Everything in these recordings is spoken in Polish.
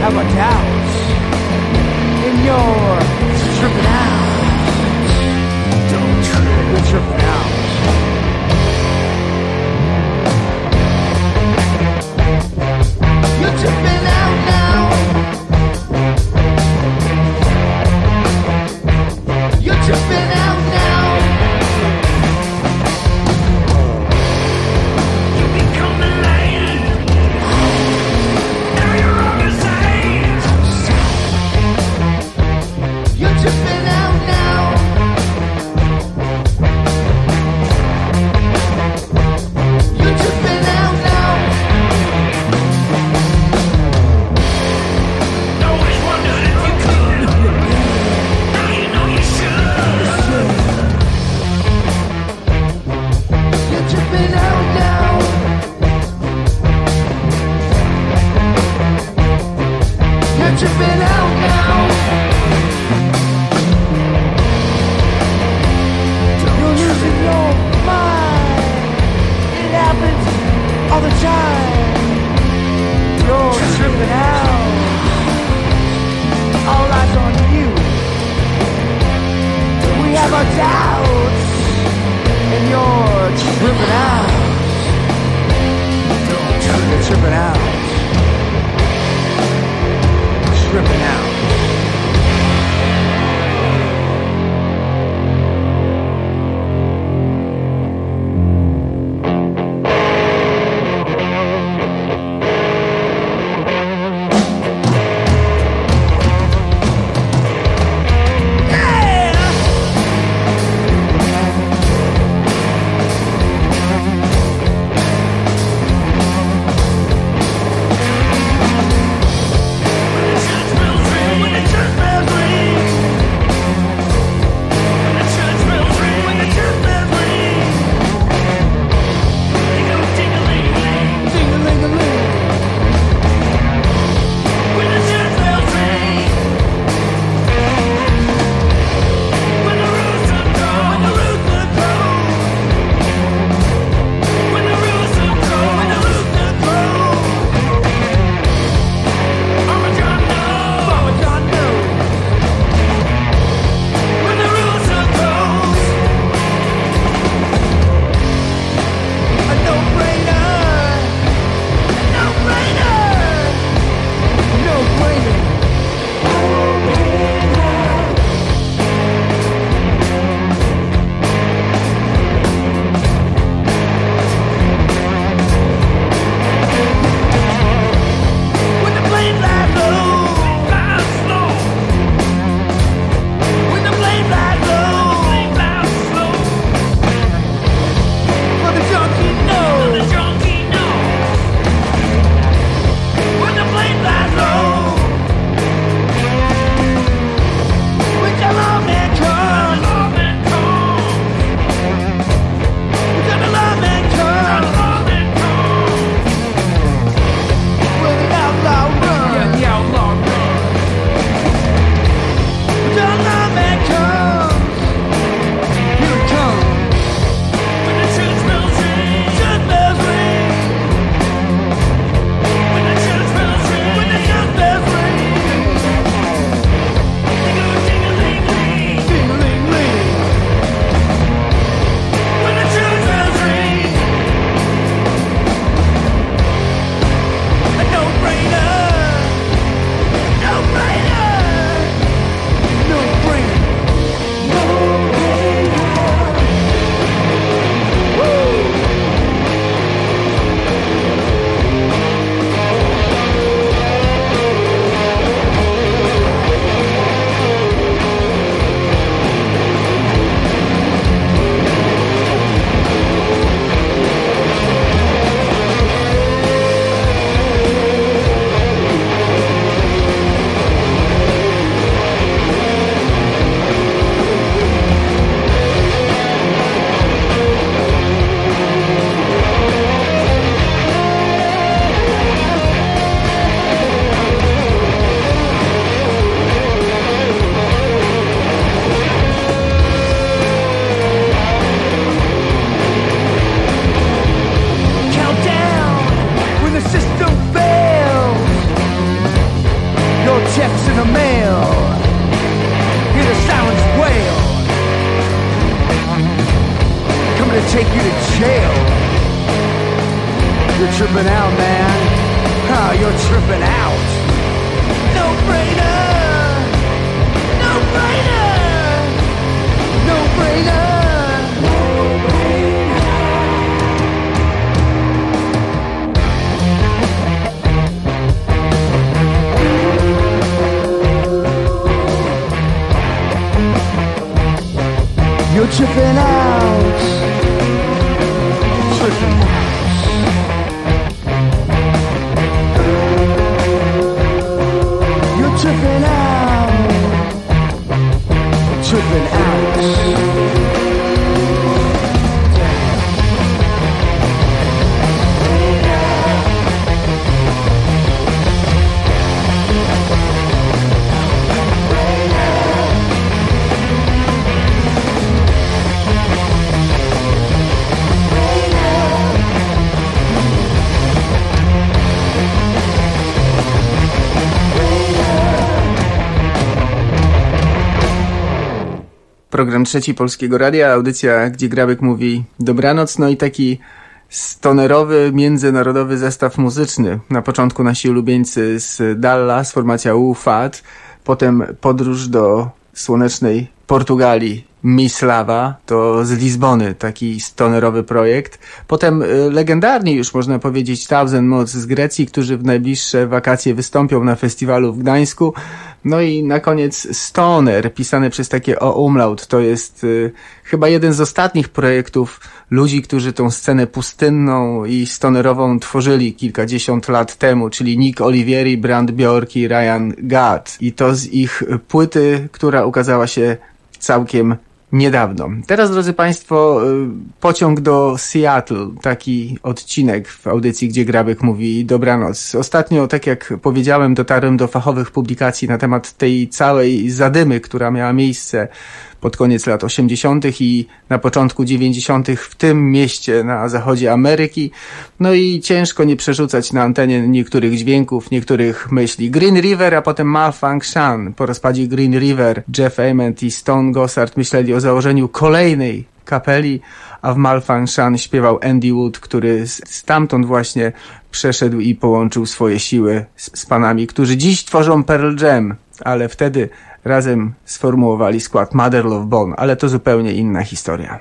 have our doubts, and you're tripping out. Don't trip, you're tripping out. You're tripping out now. You're tripping out now. You become the light. Now you're on the side. You're tripping out now. You're tripping out now. Always wondered if you could. Now you know you should. You're tripping out now. You're tripping out now. You're losing your mind. It happens all the time. You're tripping out. All eyes on you. We have our doubts, and you're tripping out. You're tripping out. Tripping out. Well, your text in the mail. Hear the sirens wail. Coming to take you to jail. You're tripping out, man. You're tripping out. No brainer. No brainer. No brainer. You're tripping out. Tripping out. You're tripping out. Tripping out. Program Trzeci Polskiego Radia, audycja, gdzie Grabek mówi dobranoc, no i taki stonerowy, międzynarodowy zestaw muzyczny. Na początku nasi ulubieńcy z Dallas, formacja UFAT, potem podróż do słonecznej Portugalii, Miss Lava, to z Lizbony, taki stonerowy projekt. Potem legendarni już można powiedzieć Thousand Mods z Grecji, którzy w najbliższe wakacje wystąpią na festiwalu w Gdańsku. No i na koniec Stoner, pisany przez takie umlaut. To jest chyba jeden z ostatnich projektów ludzi, którzy tą scenę pustynną i stonerową tworzyli kilkadziesiąt lat temu, czyli Nick Olivieri, Brand Bjork i Ryan Gadd. I to z ich płyty, która ukazała się całkiem niedawno. Teraz, drodzy Państwo, pociąg do Seattle, taki odcinek w audycji, gdzie Grabek mówi dobranoc. Ostatnio, tak jak powiedziałem, dotarłem do fachowych publikacji na temat tej całej zadymy, która miała miejsce pod koniec lat 80. i na początku 90. w tym mieście na zachodzie Ameryki. No i ciężko nie przerzucać na antenie niektórych dźwięków, niektórych myśli. Green River, a potem Malfunction. Po rozpadzie Green River Jeff Ament i Stone Gossard myśleli o założeniu kolejnej kapeli, a w Malfunction śpiewał Andy Wood, który stamtąd właśnie przeszedł i połączył swoje siły z panami, którzy dziś tworzą Pearl Jam, ale wtedy razem sformułowali skład Mother Love Bone, ale to zupełnie inna historia.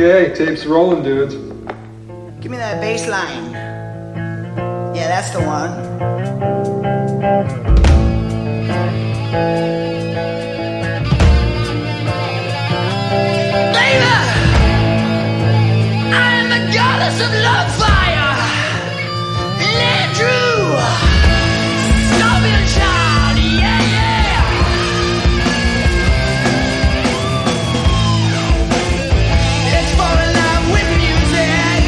Okay, tape's rolling, dudes. Give me that bass line. Yeah, that's the one. Baby, I am the goddess of love fire. Landrew, Scorpion Child, yeah, yeah. Let's fall in love with music.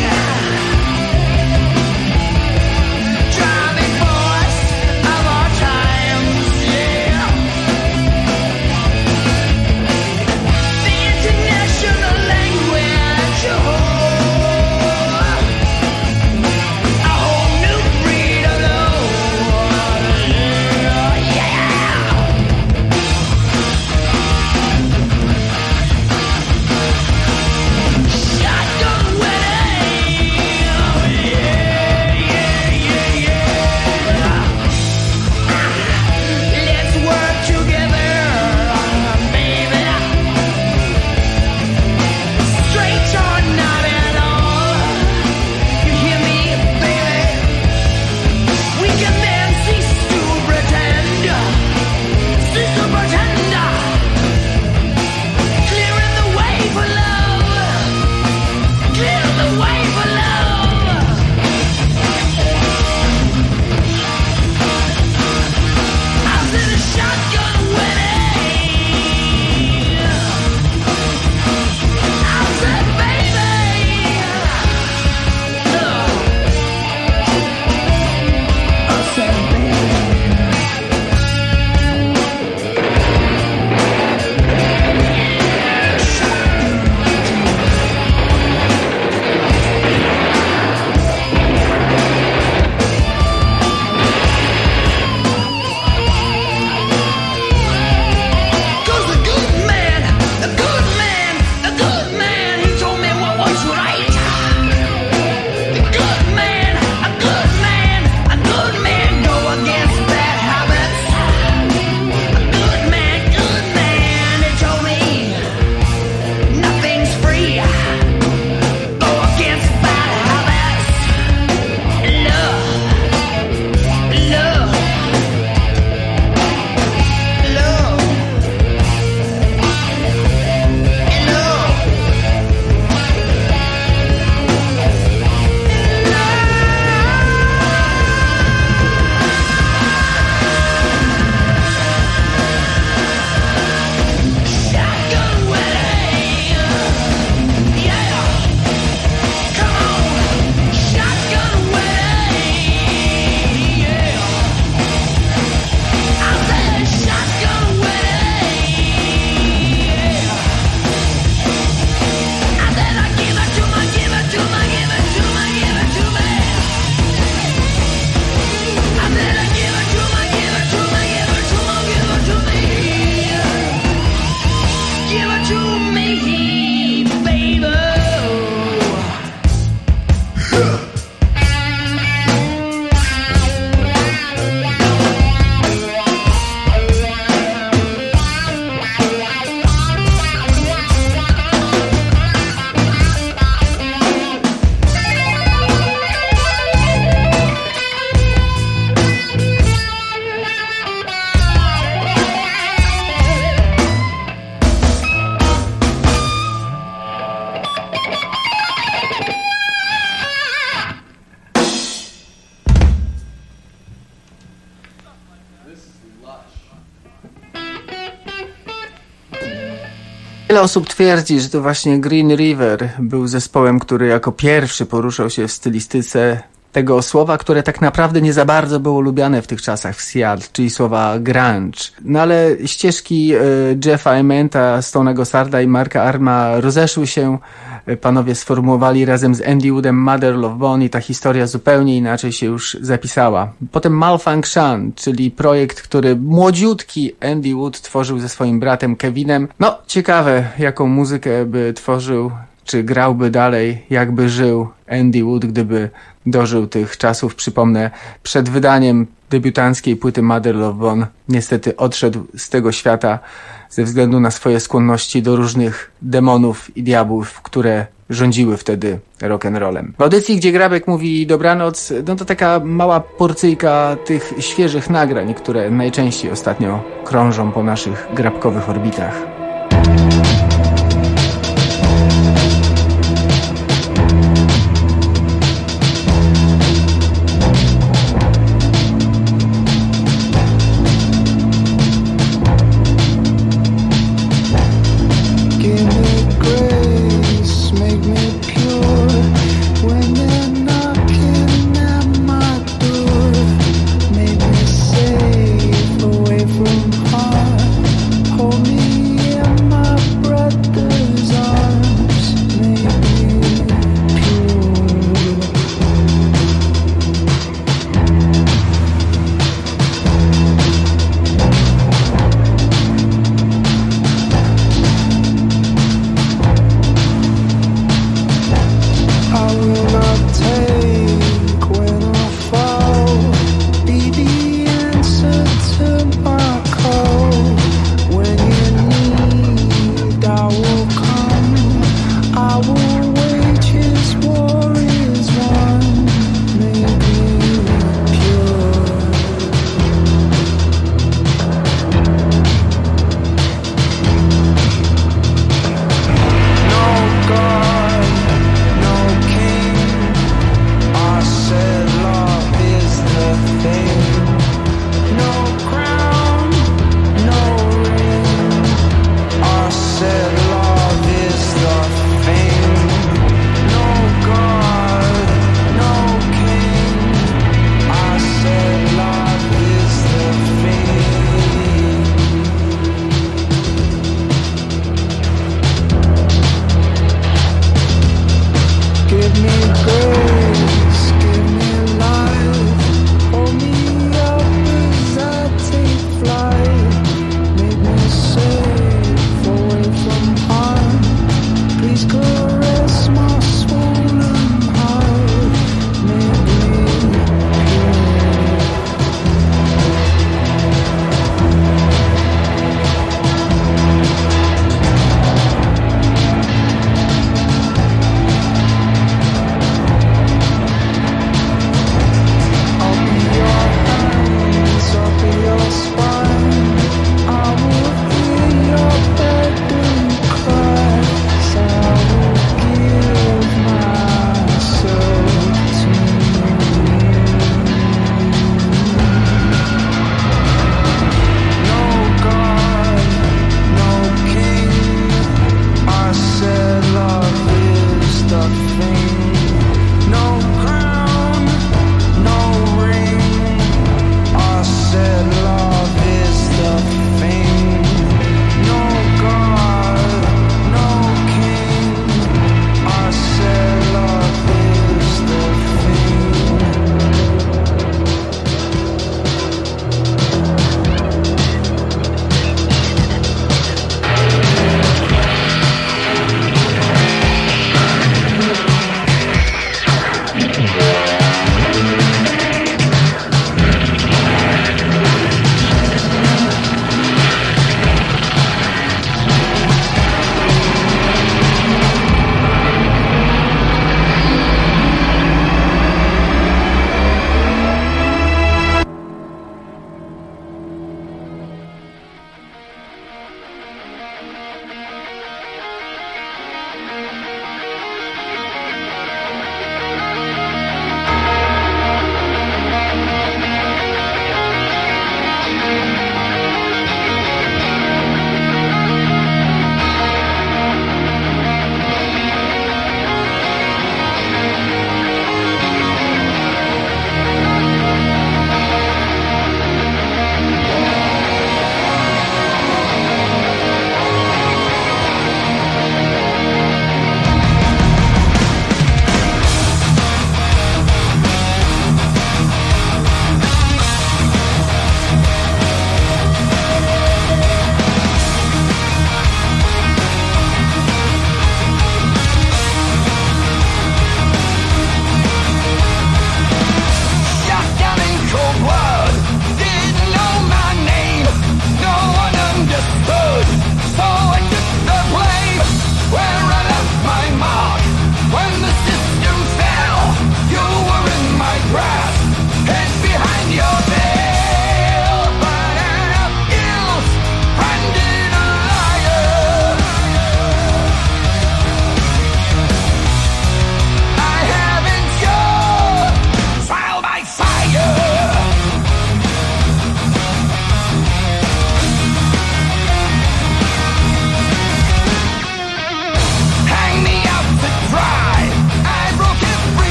Driving force of our times, yeah. The international language, a whole new breed of love, yeah. Shotgun wedding, let's work together, baby. Straight or not at all, you hear me, baby? We can then cease to pretend, clearing the way for love, clearing the way for love. I said a shotgun wedding. I said, baby. I said, Cause the good man, the good man, the good man, he told me what was right. The good man, a good man, a good man, go against bad habits. A good man, he told me nothing's free. Go against bad habits. Love, love, love. Shotgun wedding, yeah. Come on, shotgun wedding, yeah. I said shotgun wedding, yeah. I said I give it to my, give it to my, give it to my, give it to me. I said I give it to my, give it to my, give it to my, give it to me. Give it to me, baby. Wiele osób twierdzi, że to właśnie Green River był zespołem, który jako pierwszy poruszał się w stylistyce tego słowa, które tak naprawdę nie za bardzo było lubiane w tych czasach w Seattle, czyli słowa grunge. No ale ścieżki Jeffa Amenta, Stone'a Gossarda i Marka Arma rozeszły się. Panowie sformułowali razem z Andy Woodem Mother Love Bone i ta historia zupełnie inaczej się już zapisała. Potem Malfunction, czyli projekt, który młodziutki Andy Wood tworzył ze swoim bratem Kevinem. No, ciekawe, jaką muzykę by tworzył czy grałby dalej, jakby żył Andy Wood, gdyby dożył tych czasów. Przypomnę, przed wydaniem debiutanckiej płyty Mother Love Bone niestety odszedł z tego świata ze względu na swoje skłonności do różnych demonów i diabłów, które rządziły wtedy rock'n'rollem. W audycji, gdzie Grabek mówi dobranoc, no to taka mała porcyjka tych świeżych nagrań, które najczęściej ostatnio krążą po naszych grabkowych orbitach. Hold me in my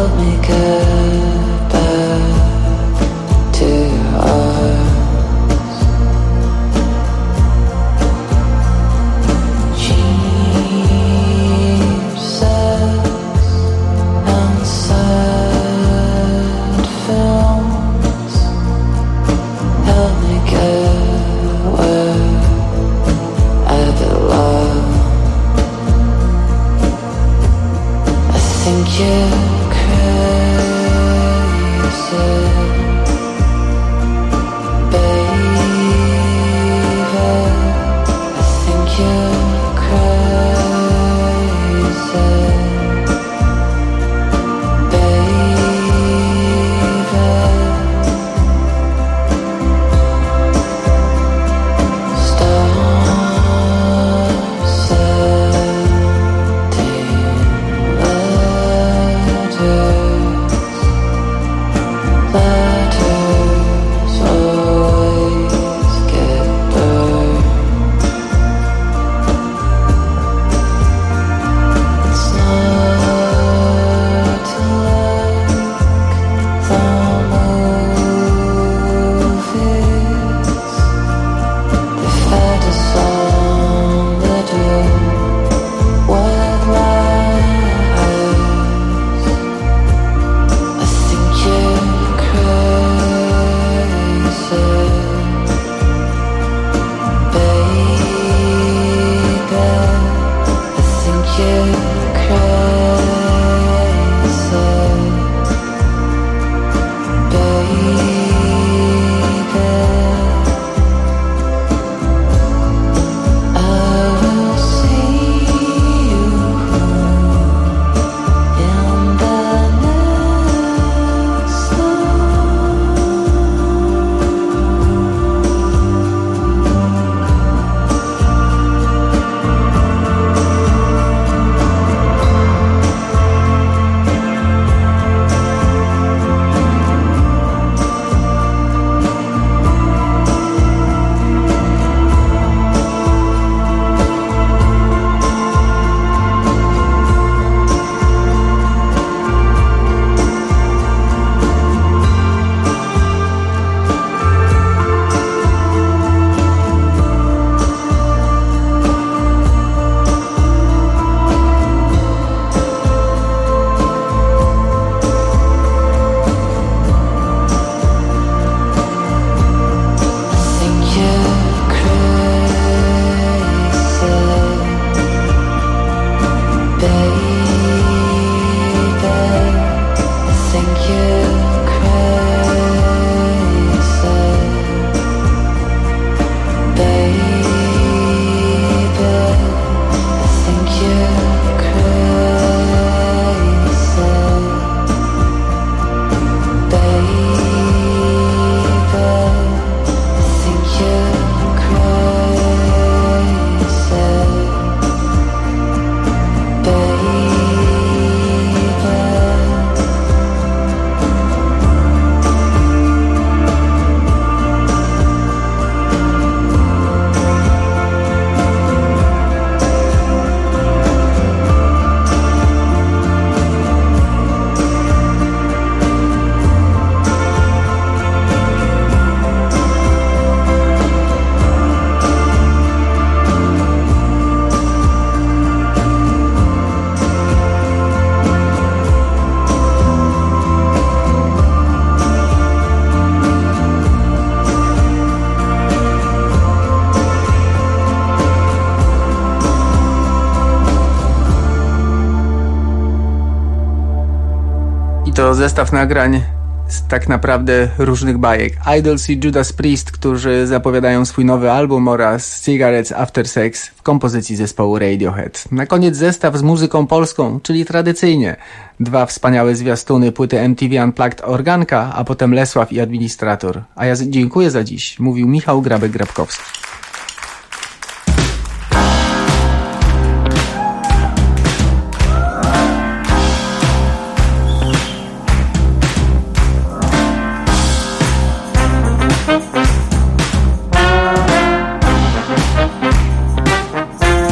To zestaw nagrań z tak naprawdę różnych bajek. Idols i Judas Priest, którzy zapowiadają swój nowy album, oraz Cigarettes After Sex w kompozycji zespołu Radiohead. Na koniec zestaw z muzyką polską, czyli tradycyjnie. 2 wspaniałe zwiastuny płyty MTV Unplugged Organka, a potem Lesław i Administrator. A ja dziękuję za dziś, mówił Michał Grabek-Grabkowski.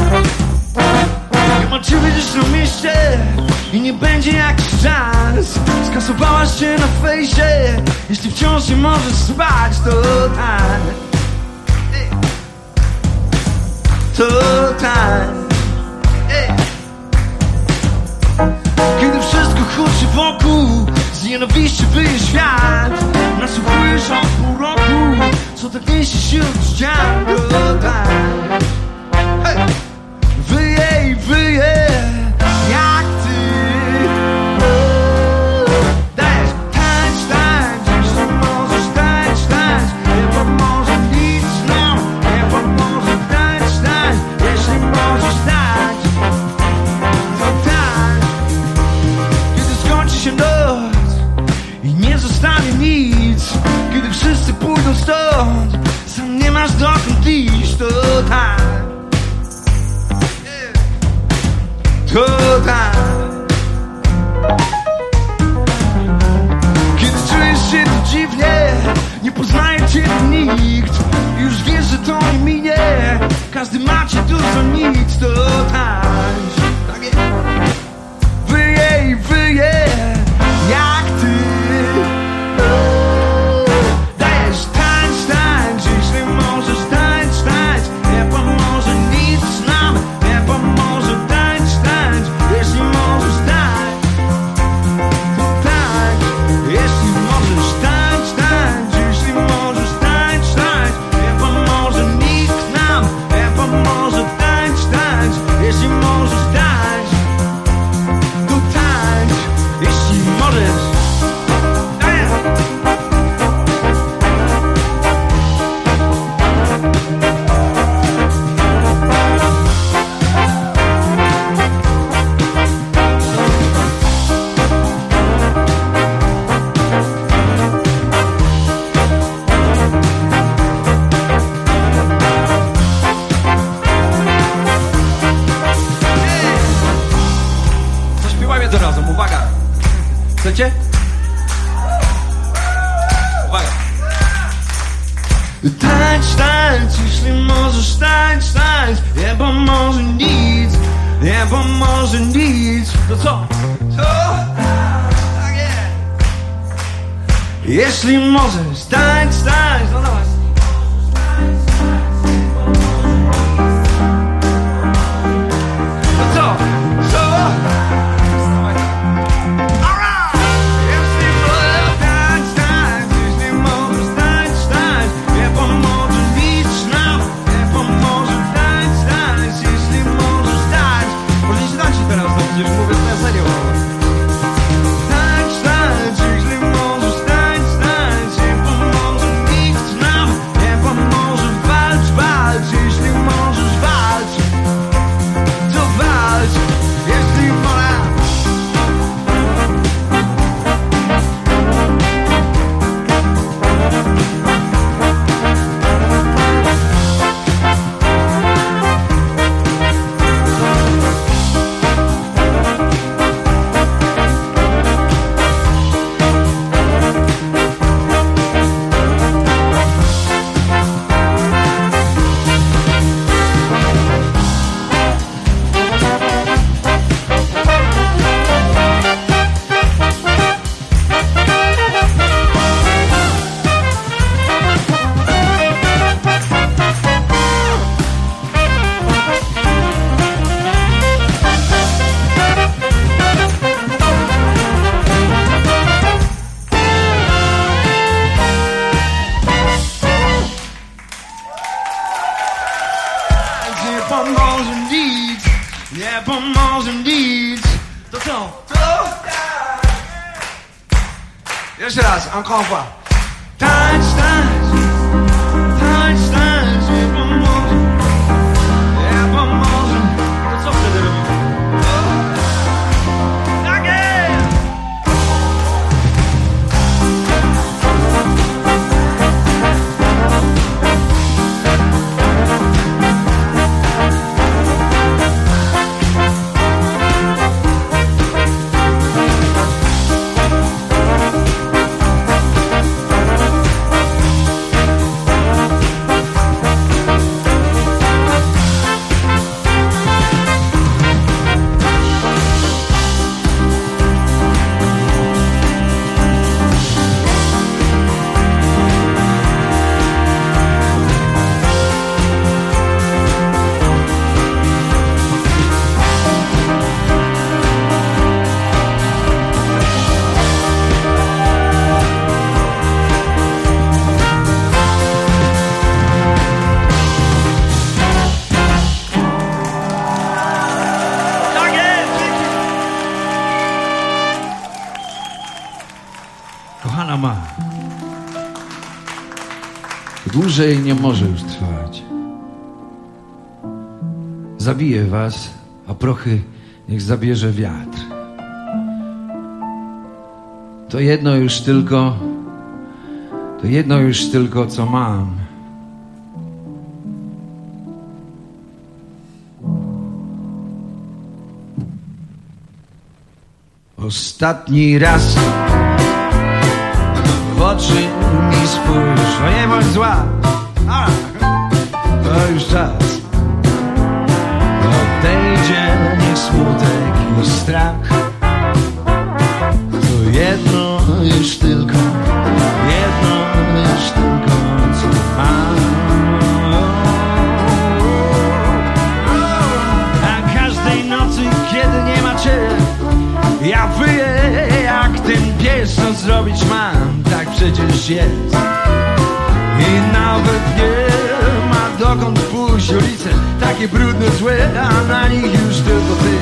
I nie będzie jakiś czas, wciąż nie możesz spać, to tańcz. To tańcz. Kiedy wszystko huczy wokół, z nienawiści wyje świat, nasłuchujesz od pół roku, co tak niesie wśród ścian, to tańcz. Wyje i wyje, jak ty. Dajesz, tańcz, tańcz, jeśli możesz, tańcz, tańcz. Nie pomoże nic nam, nie pomoże, tańcz, tańcz. Jeśli możesz, tańcz, to tańcz. Kiedy skończy się noc i nie zostanie nic, kiedy wszyscy pójdą stąd, sam nie masz dokąd iść, to tańcz. To tańcz. Kiedy czujesz się tu dziwnie, nie poznaje cię nikt, już wiesz, że to nie minie, każdy ma cię tu za nic, to tańcz. Tak jest. Wyje i wyje, jak ty. Dajesz, tańcz, tańcz, jeśli możesz, tańcz, tańcz. Nie pomoże nic nam, nie pomoże, tańcz, tańcz. Jeśli możesz, tańcz, to tańcz. Jeśli możesz, tańcz, tańcz. Jeśli możesz, tańcz, tańcz. Nie pomoże nikt nam, nie pomoże, tańcz, tańcz. Jeśli możesz, tańcz, to tańcz. Jeśli możesz, tańcz. Zaśpiewajmy to razem, uwaga! Chcecie? Uwaga! Tańcz, tańcz, jeśli możesz, tańcz, tańcz. Nie pomoże nic, nie pomoże nic. To co? Co? Tak jest. Jeśli możesz, tańcz, tańcz. No dawaj. To co? Co? Alright! Jeśli możesz, tańcz, tańcz. Jeśli możesz, tańcz, tańcz. Nie pomoże nic nam, nie pomoże, tańcz, tańcz. Jeśli możesz, tańcz. Możecie tańczyć teraz, no przecież mówię na serio. Tańcz, tańcz, jeśli możesz, tańcz, tańcz. Nie pomoże nikt nam, nie pomoże, walcz, walcz. Jeśli możesz, walcz, to walcz. Jeśli możesz. Nie pomoże nic, nie pomoże nic. To co? To? Jeszcze raz, encore une fois. Tańcz, tańcz, tańcz, tańcz. Nie pomoże, nie pomoże. To co wtedy robimy? Tak jest! kochana ma. Dłużej nie może już trwać. Zabije was, a prochy niech zabierze wiatr. To jedno już tylko, co mam. Ostatni raz w oczy mi spójrz, no nie bądź zła, to już czas. Odejdzie niech smutek i strach. To jedno już tylko, co mam. A każdej nocy, kiedy nie ma cię, ja wyję jak ten pies, co zrobić mam, tak przecież jest. I nawet nie ma dokąd pójść, ulice takie brudne, złe, a na nich już tylko ty.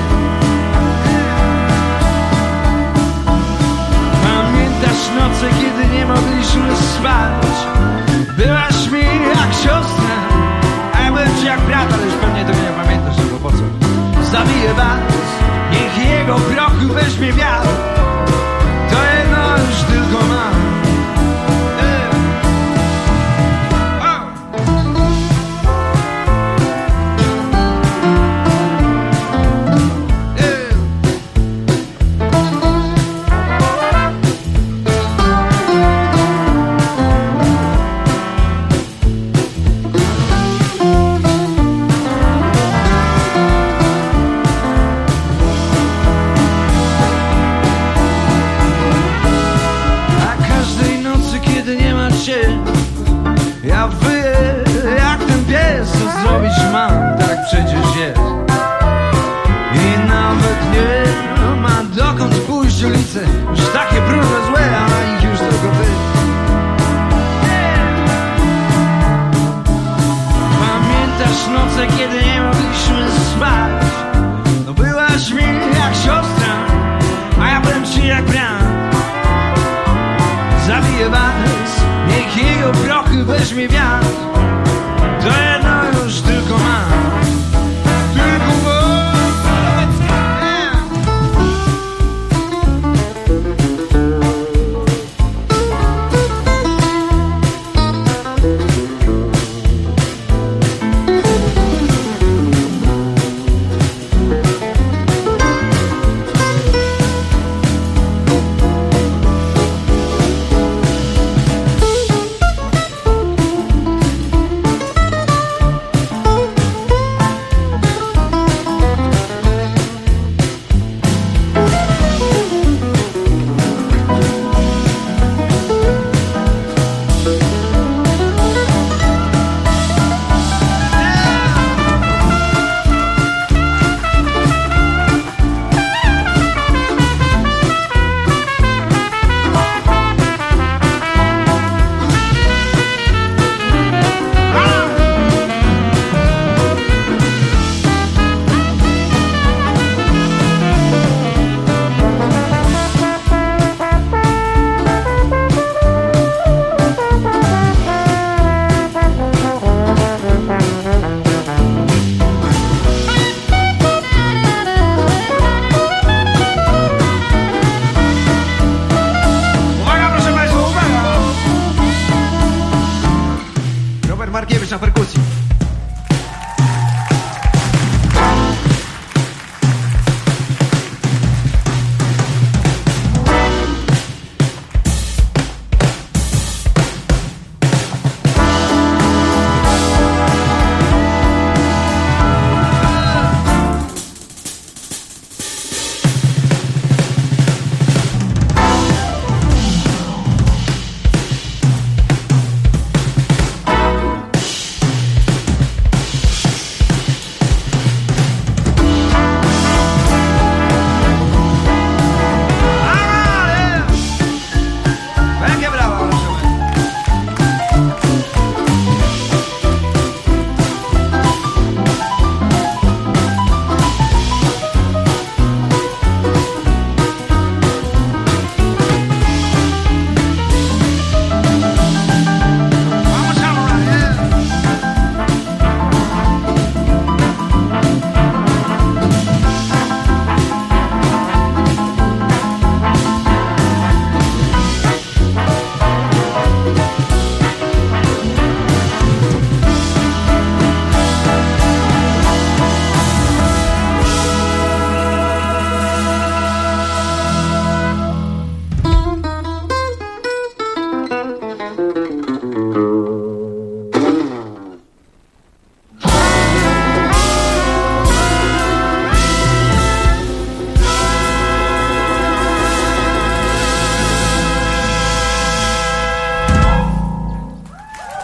Pamiętasz noce, kiedy nie mogliśmy spać? Byłaś mi jak siostra, a ja byłem ci jak brat, ale już pewnie tego nie pamiętasz, bo po co? Zabiję was, niech jego prochy weźmie wiatr. To jedno już tylko mam. Ja wyję jak ten pies, co zrobić mam, tak przecież jest. I nawet nie ma dokąd pójść, ulice już takie brudne, złe, a na nich już tylko ty. Pamiętasz noce, kiedy nie mogliśmy spać? No byłaś mi jak siostra, a ja byłem ci jak brat. Zabiję was, niech jego prochy weźmie wiatr. To jedno już tylko mam. Tylko mam.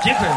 Dziękuję.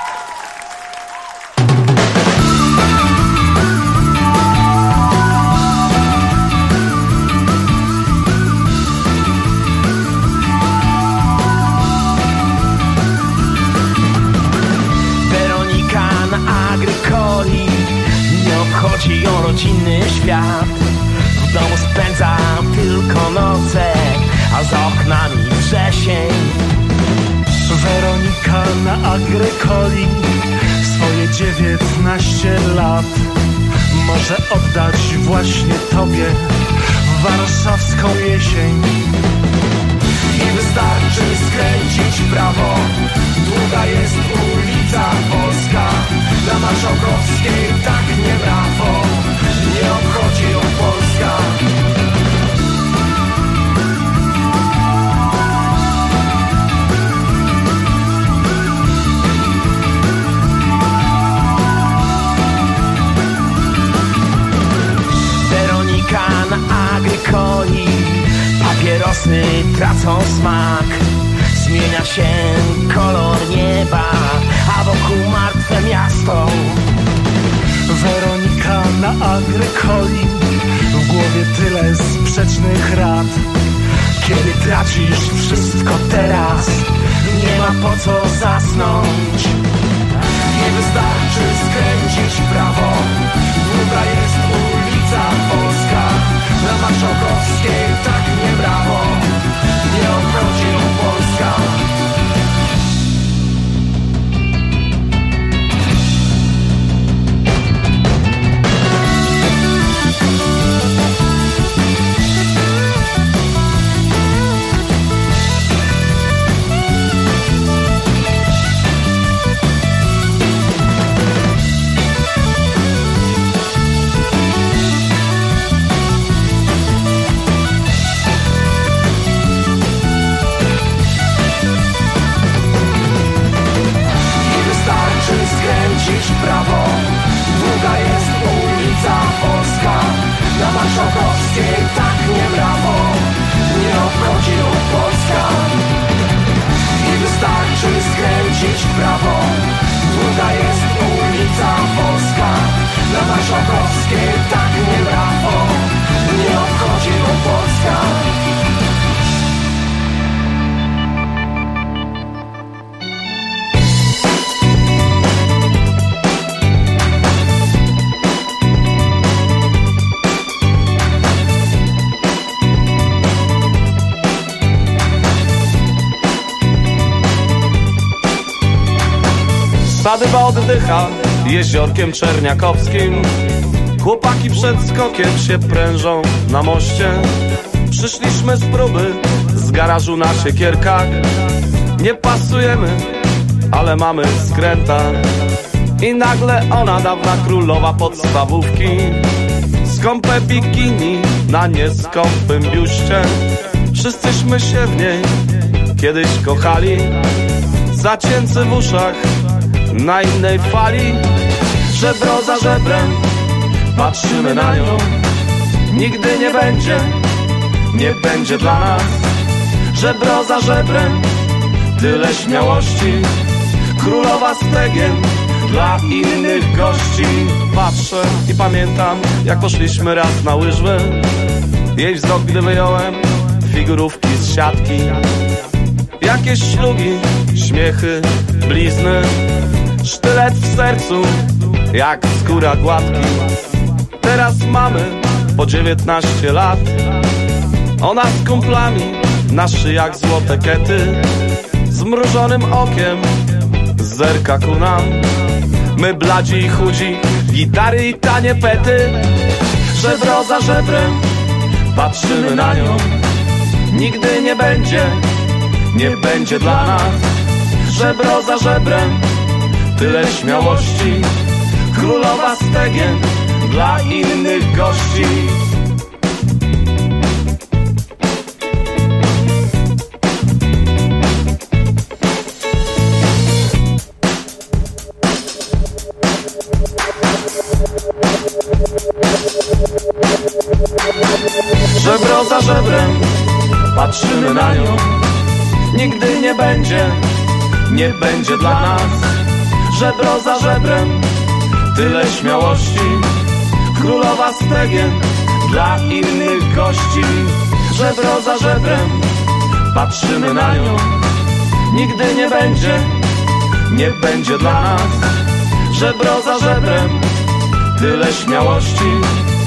Weronika na Agrykoli, nie obchodzi ją rodzinny świat. W domu spędza tylko noce, a za oknami wrzesień. Weronika na Agrykoli swoje 19 lat może oddać właśnie tobie warszawską jesień. I wystarczy skręcić w prawo, długa jest ulica Polska. Na Marszałkowskiej tak nie brawo, nie obchodzi ją Polska. Weronika na Agrykoli, papierosy tracą smak, zmienia się kolor nieba, a wokół martwe miasto. Weronika na Agrykoli, w głowie tyle sprzecznych rad. Kiedy tracisz wszystko teraz, nie ma po co zasnąć. Nie wystarczy skręcić w prawo, długa jest ulica Polska. Na Marszałkowskiej tak nie brawo, nie obchodzi ją Polska. W prawo, długa jest ulica Polska. Na Marszałkowskiej tak nie brawo, nie obchodzi ją Polska. I wystarczy skręcić w prawo, długa jest ulica Polska. Na Marszałkowskiej tak nie brawo, nie obchodzi ją Polska. Sadyba oddycha jeziorkiem czerniakowskim. Chłopaki przed skokiem się prężą na moście. Przyszliśmy z próby, z garażu na siekierkach. Nie pasujemy, ale mamy skręta. I nagle ona, dawna królowa podstawówki, skąpe bikini na nieskąpym biuście. Wszyscyśmy się w niej kiedyś kochali, zacięcy w uszach na innej fali. Żebro za żebrem patrzymy na nią. Nigdy nie będzie dla nas. Żebro za żebrem, tyle śmiałości. Królowa stegien dla innych gości. Patrzę i pamiętam, jak poszliśmy raz na łyżwy. Jej wzrok, gdy wyjąłem figurówki z siatki. Jakieś ślugi, śmiechy, blizny, sztylet w sercu, jak skóra gładki. Teraz mamy po 19 lat. Ona z kumplami na szyjach złote kety. Zmrużonym okiem zerka ku nam. My bladzi i chudzi, gitary i tanie pety. Żebro za żebrem patrzymy na nią. Nigdy nie będzie dla nas. Żebro za żebrem, tyle śmiałości. Królowa stegien dla innych gości. Żebro za żebrem patrzymy na nią. Nigdy nie będzie dla nas. Żebro za żebrem, tyle śmiałości. Królowa stegien dla innych gości. Żebro za żebrem, patrzymy na nią. Nigdy nie będzie dla nas. Żebro za żebrem, tyle śmiałości.